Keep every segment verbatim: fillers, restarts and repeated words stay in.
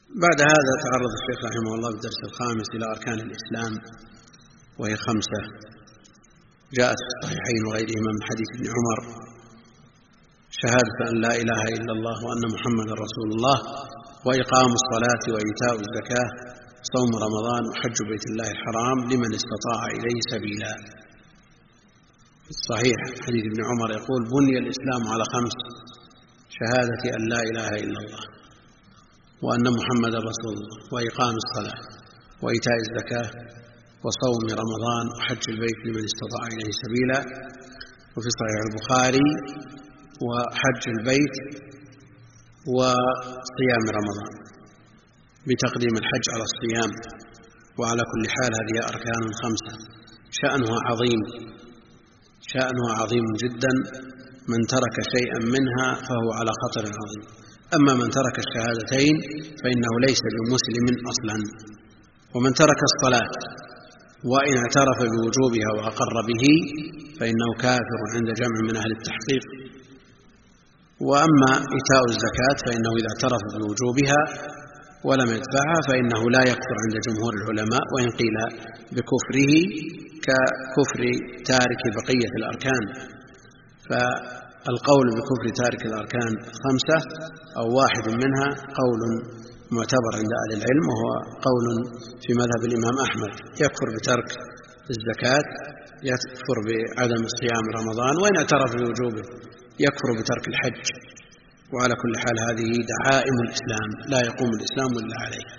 بعد هذا تعرض الشيخ رحمه الله في الدرس الخامس إلى أركان الإسلام، وهي خمسة جاءت في الصحيحين وغيرهما من حديث ابن عمر: شهادة أن لا إله إلا الله وأن محمدا رسول الله، وإقام الصلاة وإيتاء الزكاة، صوم رمضان، وحج بيت الله الحرام لمن استطاع إليه سبيلا. في الصحيح حديث ابن عمر يقول: بني الإسلام على خمس: شهادة أن لا إله إلا الله وأن محمدا رسول الله، وإقام الصلاة، وإيتاء الزكاة، وصوم رمضان، وحج البيت لمن استطاع إليه سبيلا. وفي صحيح البخاري: وحج البيت وصيام رمضان، بتقديم الحج على الصيام. وعلى كل حال هذه أركان خمسة شأنها عظيم، شأنها عظيم جدا. من ترك شيئا منها فهو على خطر عظيم. أما من ترك الشهادتين فإنه ليس بمسلم أصلا. ومن ترك الصلاة وإن اعترف بوجوبها وأقر به فإنه كافر عند جمع من أهل التحقيق. وأما إيتاء الزكاة فإنه إذا اعترف بوجوبها ولم يدفعها فإنه لا يكفر عند جمهور العلماء، وإن قيل بكفره ككفر تارك بقية الأركان. فالقول بكفر تارك الأركان خمسة أو واحد منها قول معتبر عند أهل العلم، وهو قول في مذهب الإمام أحمد: يكفر بترك الزكاة، يكفر بعدم صيام رمضان، وإن اعترف بوجوبه يكفر بترك الحج. وعلى كل حال هذه دعائم الإسلام، لا يقوم الإسلام إلا عليها،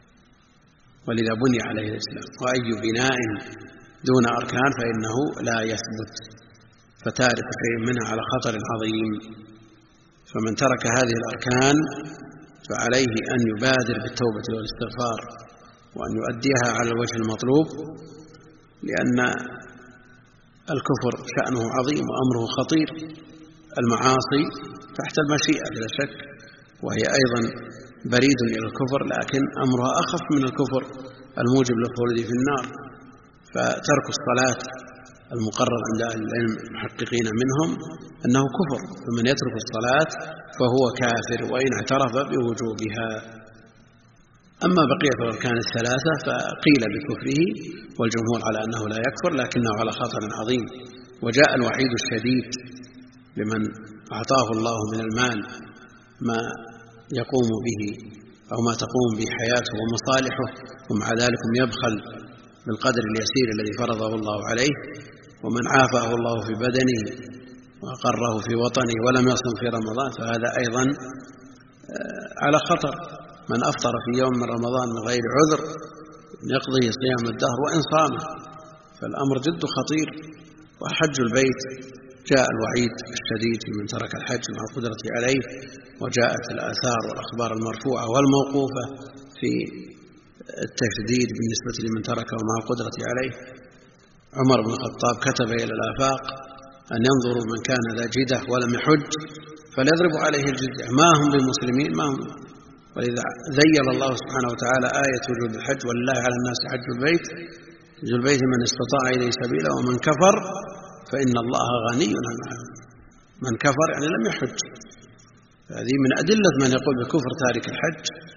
ولذا بني عليه الإسلام. وأي بناء دون أركان فإنه لا يثبت، فتارك شيء منها على خطر عظيم. فمن ترك هذه الأركان فعليه أن يبادر بالتوبة والاستغفار، وأن يؤديها على الوجه المطلوب، لأن الكفر شأنه عظيم وأمره خطير. المعاصي تحت المشيئة بلا شك، وهي أيضا بريد إلى الكفر، لكن أمرها أخف من الكفر الموجب للخلود في النار. فترك الصلاة المقرر عند أهل العلم المحققين منهم أنه كفر، فمن يترك الصلاة فهو كافر وإن اعترف بوجوبها. أما بقية الأركان الثلاثة فقيل بكفره، والجمهور على أنه لا يكفر لكنه على خطر عظيم. وجاء الوعيد الشديد لمن أعطاه الله من المال ما يقوم به أو ما تقوم به حياته ومصالحه، ومع ذلك يبخل بالقدر اليسير الذي فرضه الله عليه. ومن عافاه الله في بدنه وأقره في وطنه ولم يصم في رمضان فهذا أيضا على خطر. من أفطر في يوم من رمضان من غير عذر يقضي صيام الدهر وإن صامه، فالأمر جد خطير. وحج البيت جاء الوعيد الشديد في من ترك الحج مع القدرة عليه، وجاءت الآثار والأخبار المرفوعة والموقوفة في التشديد بالنسبة لمن تركه مع القدرة عليه. عمر بن الخطاب كتب إلى الآفاق أن ينظروا من كان ذا جدة ولم يحج فليضربوا عليه الجزية، ما هم بمسلمين ما هم. ولذا ذيل الله سبحانه وتعالى آية وجوب الحج: ولله على الناس حج البيت حج البيت من استطاع إليه سبيلا ومن كفر فإن الله غني عن العالمين. من كفر يعني لم يحج. هذه من أدلة من يقول بكفر تارك الحج